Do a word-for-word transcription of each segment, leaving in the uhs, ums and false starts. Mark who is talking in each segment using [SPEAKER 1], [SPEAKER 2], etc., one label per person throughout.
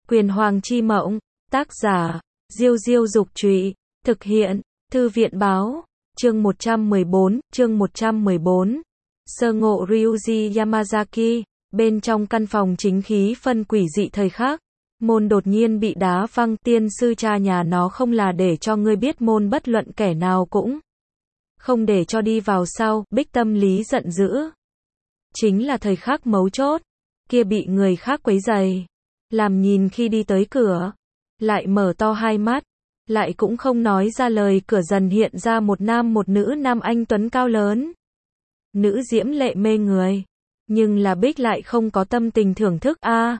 [SPEAKER 1] Quyền Hoàng chi mộng, tác giả, Diêu Diêu Dục Trụy, thực hiện, Thư viện Báo, chương một trăm mười bốn, chương một trăm mười bốn. Sơ ngộ Ryuji Yamazaki, bên trong căn phòng chính khí phân quỷ dị thời khắc, môn đột nhiên bị đá văng, tiên sư cha nhà nó không là để cho ngươi biết môn bất luận kẻ nào cũng không để cho đi vào sau, Bích tâm lý giận dữ. Chính là thời khắc mấu chốt, kia bị người khác quấy rầy, làm nhìn khi đi tới cửa, lại mở to hai mắt, lại cũng không nói ra lời, cửa dần hiện ra một nam một nữ, nam anh tuấn cao lớn, nữ diễm lệ mê người, nhưng là Bích lại không có tâm tình thưởng thức. A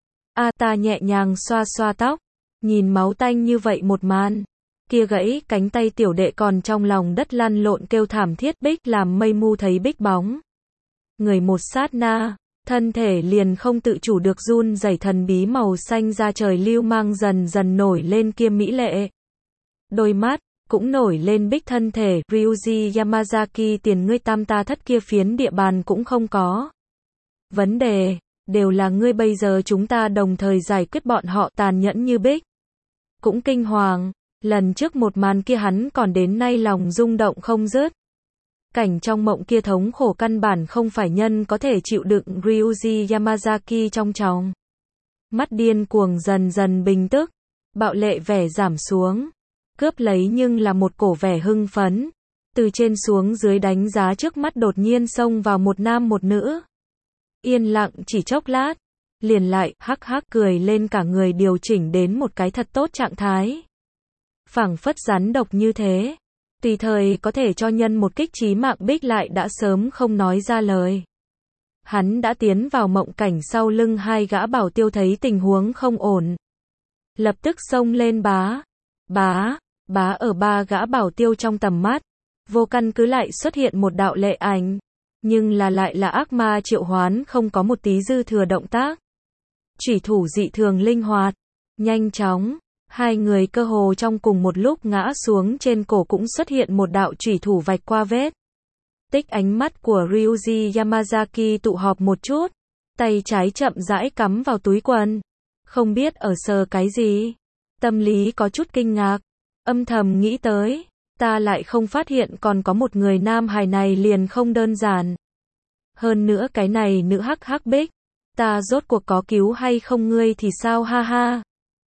[SPEAKER 1] a ta nhẹ nhàng xoa xoa tóc, nhìn máu tanh như vậy một màn, kia gãy cánh tay tiểu đệ còn trong lòng đất lăn lộn kêu thảm thiết. Bích làm mây mu thấy Bích bóng người một sát na, thân thể liền không tự chủ được run rẩy, thần bí màu xanh da trời lưu mang dần dần nổi lên, kia mỹ lệ đôi mắt cũng nổi lên. Bích thân thể, Ryuji Yamazaki, tiền ngươi tam ta thất kia phiến địa bàn cũng không có vấn đề, đều là ngươi, bây giờ chúng ta đồng thời giải quyết bọn họ. Tàn nhẫn như Bích cũng kinh hoàng, lần trước một màn kia hắn còn đến nay lòng rung động không dứt. Cảnh trong mộng kia thống khổ căn bản không phải nhân có thể chịu đựng. Ryuji Yamazaki trong tròng mắt điên cuồng dần dần bình tức, bạo lệ vẻ giảm xuống, cướp lấy nhưng là một cổ vẻ hưng phấn, từ trên xuống dưới đánh giá trước mắt đột nhiên xông vào một nam một nữ. Yên lặng chỉ chốc lát, liền lại hắc hắc cười lên, cả người điều chỉnh đến một cái thật tốt trạng thái, phảng phất rắn độc như thế, tùy thời có thể cho nhân một kích chí mạng. Bích lại đã sớm không nói ra lời. Hắn đã tiến vào mộng cảnh, sau lưng hai gã bảo tiêu thấy tình huống không ổn, lập tức xông lên bá, bá, bá. Ở ba gã bảo tiêu trong tầm mắt, vô căn cứ lại xuất hiện một đạo lệ ảnh, nhưng là lại là ác ma triệu hoán, không có một tí dư thừa động tác. Chủy thủ dị thường linh hoạt, nhanh chóng. Hai người cơ hồ trong cùng một lúc ngã xuống, trên cổ cũng xuất hiện một đạo chủy thủ vạch qua vết tích. Ánh mắt của Ryuji Yamazaki tụ họp một chút, tay trái chậm rãi cắm vào túi quần, không biết ở sờ cái gì, tâm lý có chút kinh ngạc, âm thầm nghĩ tới, ta lại không phát hiện còn có một người, nam hài này liền không đơn giản. Hơn nữa cái này nữ hắc hắc Bích, ta rốt cuộc có cứu hay không ngươi thì sao, ha ha.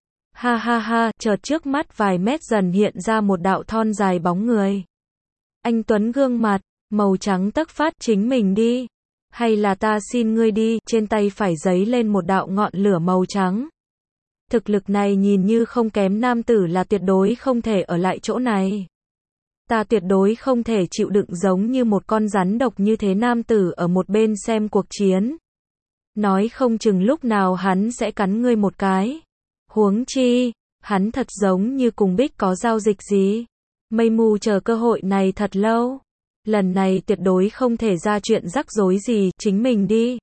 [SPEAKER 1] Ha ha ha, chợt trước mắt vài mét dần hiện ra một đạo thon dài bóng người. Anh tuấn gương mặt, màu trắng tấc phát, chính mình đi, hay là ta xin ngươi đi. Trên tay phải giấy lên một đạo ngọn lửa màu trắng. Thực lực này nhìn như không kém nam tử, là tuyệt đối không thể ở lại chỗ này. Ta tuyệt đối không thể chịu đựng giống như một con rắn độc như thế nam tử ở một bên xem cuộc chiến. Nói không chừng lúc nào hắn sẽ cắn ngươi một cái. Huống chi, hắn thật giống như cùng Bích có giao dịch gì. Mây mù chờ cơ hội này thật lâu. Lần này tuyệt đối không thể ra chuyện rắc rối gì, chính mình đi.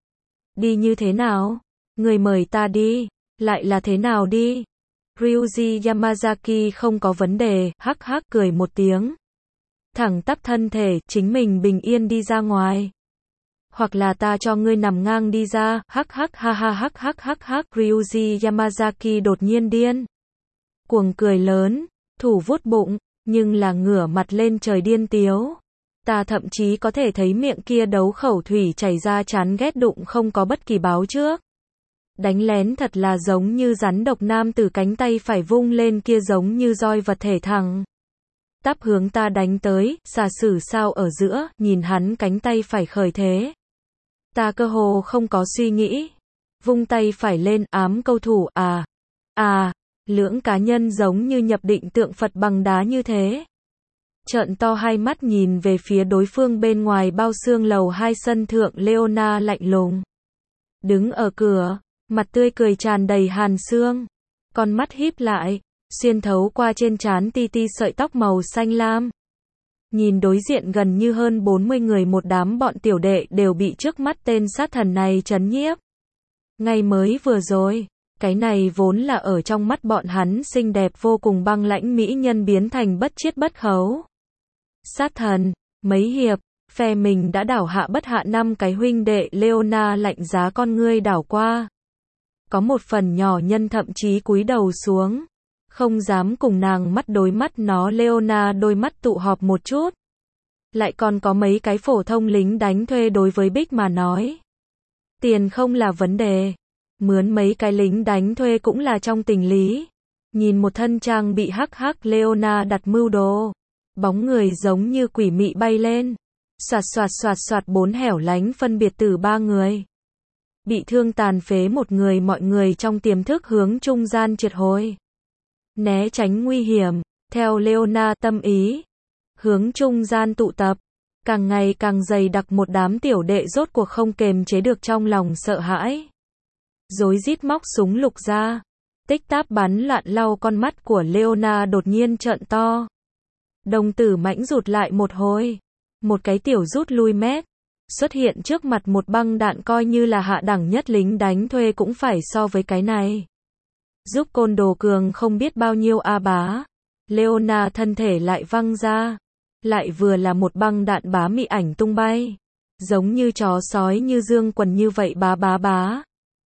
[SPEAKER 1] Đi như thế nào? Người mời ta đi, lại là thế nào đi? Ryuji Yamazaki không có vấn đề, hắc hắc cười một tiếng. Thẳng tắp thân thể, chính mình bình yên đi ra ngoài. Hoặc là ta cho ngươi nằm ngang đi ra, hắc hắc ha ha hắc hắc hắc hắc. Ryuji Yamazaki đột nhiên điên cuồng cười lớn, thủ vuốt bụng, nhưng là ngửa mặt lên trời điên tiếu. Ta thậm chí có thể thấy miệng kia đấu khẩu thủy chảy ra, chán ghét đụng không có bất kỳ báo trước. Đánh lén thật là giống như rắn độc. Nam từ cánh tay phải vung lên, kia giống như roi vật thể thẳng tắp hướng ta đánh tới, xà sử sao ở giữa, nhìn hắn cánh tay phải khởi thế. Ta cơ hồ không có suy nghĩ, vung tay phải lên, ám câu thủ. À, à, lưỡng cá nhân giống như nhập định tượng Phật bằng đá như thế. Trợn to hai mắt nhìn về phía đối phương. Bên ngoài bao xương lầu hai sân thượng, Leona lạnh lùng đứng ở cửa, mặt tươi cười tràn đầy hàn xương, con mắt híp lại, xuyên thấu qua trên trán ti ti sợi tóc màu xanh lam. Nhìn đối diện gần như hơn bốn mươi người, một đám bọn tiểu đệ đều bị trước mắt tên sát thần này chấn nhiếp. Ngay mới vừa rồi, cái này vốn là ở trong mắt bọn hắn xinh đẹp vô cùng băng lãnh mỹ nhân biến thành bất chiết bất khấu sát thần. Mấy hiệp, phe mình đã đảo hạ bất hạ năm cái huynh đệ. Leona lạnh giá con ngươi đảo qua, Có một phần nhỏ nhân thậm chí cúi đầu xuống, không dám cùng nàng mắt đối mắt. Nó Leona đôi mắt tụ họp một chút. Lại còn có mấy cái phổ thông lính đánh thuê đối với Bích mà nói. Tiền không là vấn đề. Mướn mấy cái lính đánh thuê cũng là trong tình lý. Nhìn một thân trang bị hắc hắc Leona đặt mưu đồ. Bóng người giống như quỷ mị bay lên. Soạt soạt soạt soạt bốn hẻo lánh phân biệt từ ba người. Bị thương tàn phế một người, mọi người trong tiềm thức hướng trung gian triệt hồi. Né tránh nguy hiểm, theo Leona tâm ý. Hướng trung gian tụ tập. Càng ngày càng dày đặc một đám tiểu đệ rốt cuộc không kềm chế được trong lòng sợ hãi. Rối rít móc súng lục ra. Tích táp bắn loạn lau con mắt của Leona đột nhiên trợn to. Đồng tử mãnh rụt lại một hồi. Một cái tiểu rút lui mét. Xuất hiện trước mặt một băng đạn coi như là hạ đẳng nhất lính đánh thuê cũng phải so với cái này. Giúp côn đồ cường không biết bao nhiêu a bá. Leona thân thể lại văng ra. Lại vừa là một băng đạn bá mị ảnh tung bay. Giống như chó sói như dương quần như vậy bá bá bá.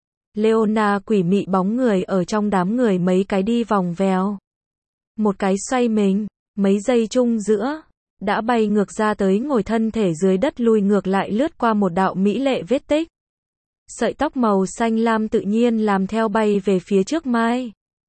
[SPEAKER 1] Leona quỷ mị bóng người ở trong đám người mấy cái đi vòng vèo. Một cái xoay mình, mấy giây chung giữa. Đã bay ngược ra tới ngồi thân thể dưới đất lùi ngược lại lướt qua một đạo mỹ lệ vết tích. Sợi tóc màu xanh lam tự nhiên làm theo bay về phía trước mai.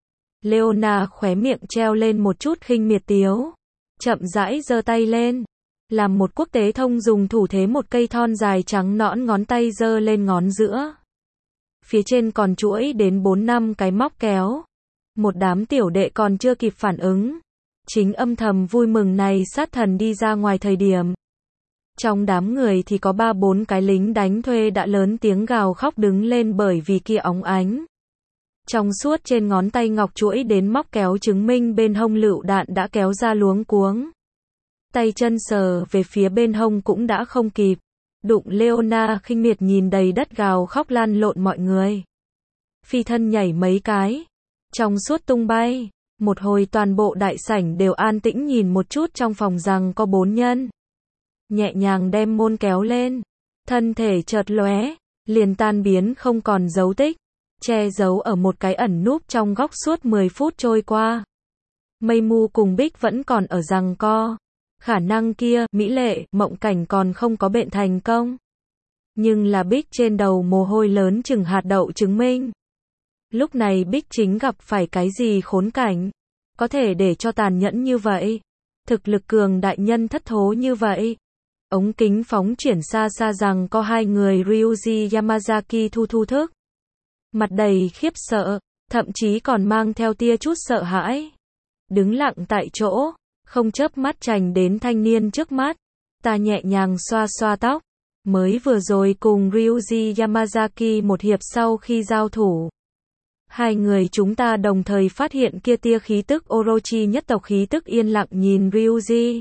[SPEAKER 1] Leona khóe miệng treo lên một chút khinh miệt tiếu. Chậm rãi giơ tay lên. Làm một quốc tế thông dùng thủ thế một cây thon dài trắng nõn ngón tay giơ lên ngón giữa. Phía trên còn chuỗi đến bốn năm cái móc kéo. Một đám tiểu đệ còn chưa kịp phản ứng. Chính âm thầm vui mừng này sát thần đi ra ngoài thời điểm. Trong đám người thì có ba bốn cái lính đánh thuê đã lớn tiếng gào khóc đứng lên bởi vì kia óng ánh. Trong suốt trên ngón tay ngọc chuỗi đến móc kéo chứng minh bên hông lựu đạn đã kéo ra luống cuống. Tay chân sờ về phía bên hông cũng đã không kịp. Đụng Leona khinh miệt nhìn đầy đất gào khóc lan lộn mọi người. Phi thân nhảy mấy cái. Trong suốt tung bay. Một hồi toàn bộ đại sảnh đều an tĩnh nhìn một chút trong phòng rằng có bốn nhân. Nhẹ nhàng đem môn kéo lên. Thân thể chợt lóe. Liền tan biến không còn dấu tích. Che giấu ở một cái ẩn núp trong góc suốt mười phút trôi qua. Mây Mu cùng Bích vẫn còn ở giằng co. Khả năng kia, mỹ lệ, mộng cảnh còn không có bệnh thành công. Nhưng là Bích trên đầu mồ hôi lớn chừng hạt đậu chứng minh. Lúc này Bích chính gặp phải cái gì khốn cảnh. Có thể để cho tàn nhẫn như vậy. Thực lực cường đại nhân thất thố như vậy. Ống kính phóng chuyển xa xa rằng có hai người Ryuji Yamazaki thu thu thức. Mặt đầy khiếp sợ, thậm chí còn mang theo tia chút sợ hãi. Đứng lặng tại chỗ, không chớp mắt chành đến thanh niên trước mắt. Ta nhẹ nhàng xoa xoa tóc. Mới vừa rồi cùng Ryuji Yamazaki một hiệp sau khi giao thủ. Hai người chúng ta đồng thời phát hiện kia tia khí tức Orochi nhất tộc khí tức yên lặng nhìn Ryuji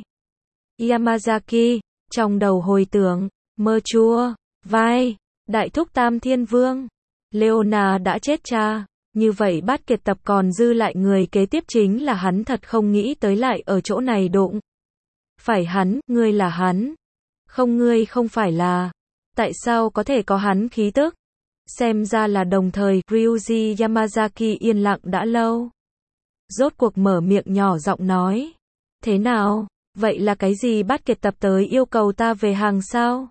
[SPEAKER 1] Yamazaki. Trong đầu hồi tưởng, mơ chua, vai, đại thúc Tam Thiên Vương. Leona đã chết cha. Như vậy Bát Kiệt tập còn dư lại người kế tiếp chính là hắn, thật không nghĩ tới lại ở chỗ này đụng. Phải hắn, ngươi là hắn. Không, ngươi không phải là. Tại sao có thể có hắn khí tức? Xem ra là đồng thời. Ryuji Yamazaki yên lặng đã lâu. Rốt cuộc mở miệng nhỏ giọng nói. Thế nào? Vậy là cái gì? Bát Kiệt tập tới yêu cầu ta về hàng sao?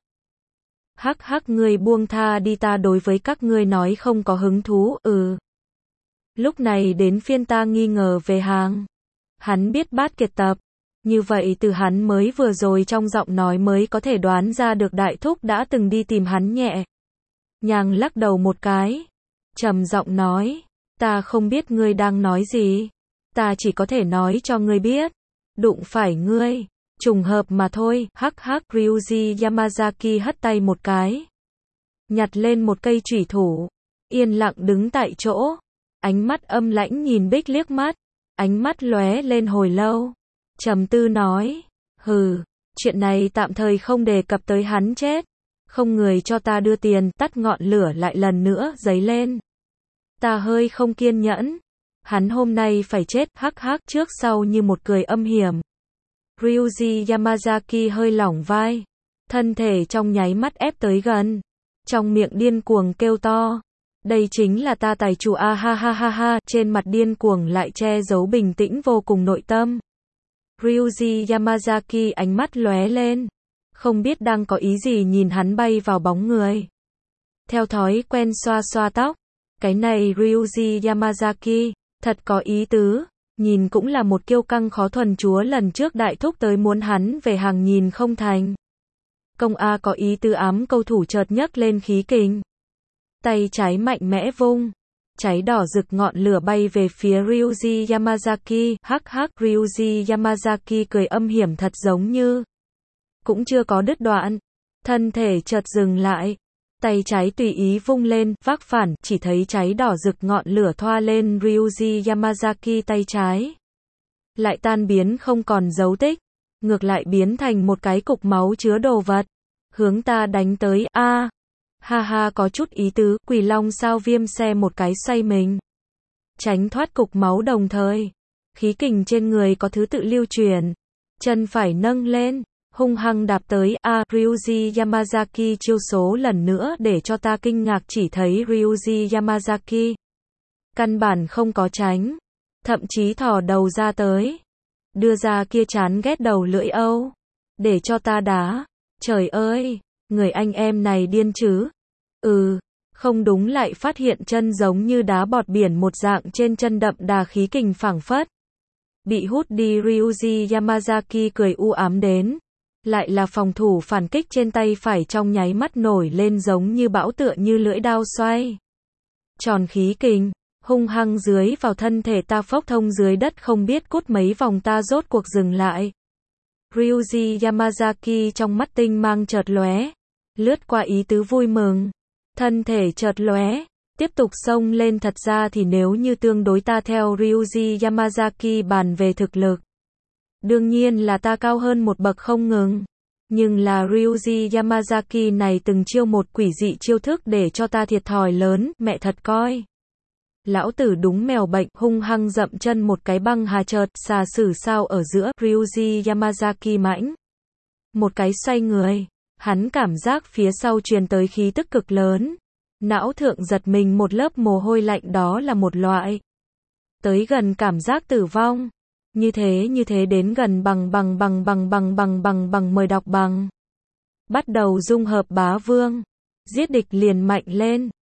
[SPEAKER 1] Hắc hắc, ngươi buông tha đi, ta đối với các ngươi nói không có hứng thú. Ừ. Lúc này đến phiên ta nghi ngờ về hàng. Hắn biết Bát Kiệt tập. Như vậy từ hắn mới vừa rồi trong giọng nói mới có thể đoán ra được đại thúc đã từng đi tìm hắn nhẹ. Nhàng lắc đầu một cái. Trầm giọng nói. Ta không biết ngươi đang nói gì. Ta chỉ có thể nói cho ngươi biết. Đụng phải ngươi. Trùng hợp mà thôi. Hắc hắc. Ryuji Yamazaki hất tay một cái. Nhặt lên một cây chủy thủ. Yên lặng đứng tại chỗ. Ánh mắt âm lãnh nhìn Bích liếc mắt. Ánh mắt lóe lên hồi lâu. Trầm tư nói. Hừ. Chuyện này tạm thời không đề cập tới hắn chết. Không người cho ta đưa tiền. Tắt ngọn lửa lại lần nữa dấy lên. Ta hơi không kiên nhẫn. Hắn hôm nay phải chết. Hắc hắc. Trước sau như một cười âm hiểm. Ryuji Yamazaki hơi lỏng vai. Thân thể trong nháy mắt ép tới gần. Trong miệng điên cuồng kêu to. Đây chính là ta tài chủ a ha ha ha ha, trên mặt điên cuồng lại che giấu bình tĩnh vô cùng nội tâm. Ryuji Yamazaki ánh mắt lóe lên, không biết đang có ý gì nhìn hắn bay vào bóng người. Theo thói quen xoa xoa tóc, cái này Ryuji Yamazaki, thật có ý tứ, nhìn cũng là một kiêu căng khó thuần chúa lần trước đại thúc tới muốn hắn về hàng nhìn không thành. Công A có ý tứ ám câu thủ chợt nhấc lên khí kình. Tay trái mạnh mẽ vung, cháy đỏ rực ngọn lửa bay về phía Ryuji Yamazaki, hắc hắc Ryuji Yamazaki cười âm hiểm thật giống như cũng chưa có đứt đoạn, thân thể chợt dừng lại, tay trái tùy ý vung lên, vác phản, chỉ thấy cháy đỏ rực ngọn lửa thoa lên Ryuji Yamazaki tay trái. Lại tan biến không còn dấu tích, ngược lại biến thành một cái cục máu chứa đồ vật, hướng ta đánh tới, a à, ha ha có chút ý tứ, Quỷ Long sao viêm xe một cái xoay mình, tránh thoát cục máu đồng thời, khí kình trên người có thứ tự lưu truyền, chân phải nâng lên, hung hăng đạp tới, a à, Ryuji Yamazaki chiêu số lần nữa để cho ta kinh ngạc chỉ thấy Ryuji Yamazaki căn bản không có tránh, thậm chí thò đầu ra tới, đưa ra kia chán ghét đầu lưỡi âu, để cho ta đá, trời ơi, người anh em này điên chứ, ừ, không đúng lại phát hiện chân giống như đá bọt biển một dạng trên chân đậm đà khí kình phảng phất, bị hút đi Ryuji Yamazaki cười u ám đến. Lại là phòng thủ phản kích trên tay phải trong nháy mắt nổi lên giống như bão tựa như lưỡi dao xoay. Tròn khí kình, hung hăng dưới vào thân thể ta phốc thông dưới đất không biết cút mấy vòng ta rốt cuộc dừng lại. Ryuji Yamazaki trong mắt tinh mang chợt lóe, lướt qua ý tứ vui mừng. Thân thể chợt lóe, tiếp tục xông lên thật ra thì nếu như tương đối ta theo Ryuji Yamazaki bàn về thực lực. Đương nhiên là ta cao hơn một bậc không ngừng. Nhưng là Ryuji Yamazaki này từng chiêu một quỷ dị chiêu thức để cho ta thiệt thòi lớn, mẹ thật coi. Lão tử đúng mèo bệnh, hung hăng dậm chân một cái băng hà chợt, xà sử sao ở giữa, Ryuji Yamazaki mãnh. Một cái xoay người, hắn cảm giác phía sau truyền tới khí tức cực lớn. Não thượng giật mình một lớp mồ hôi lạnh đó là một loại. Tới gần cảm giác tử vong. Như thế như thế đến gần bằng bằng bằng bằng bằng bằng bằng bằng mời đọc bằng. Bắt đầu dung hợp bá vương. Giết địch liền mạnh lên.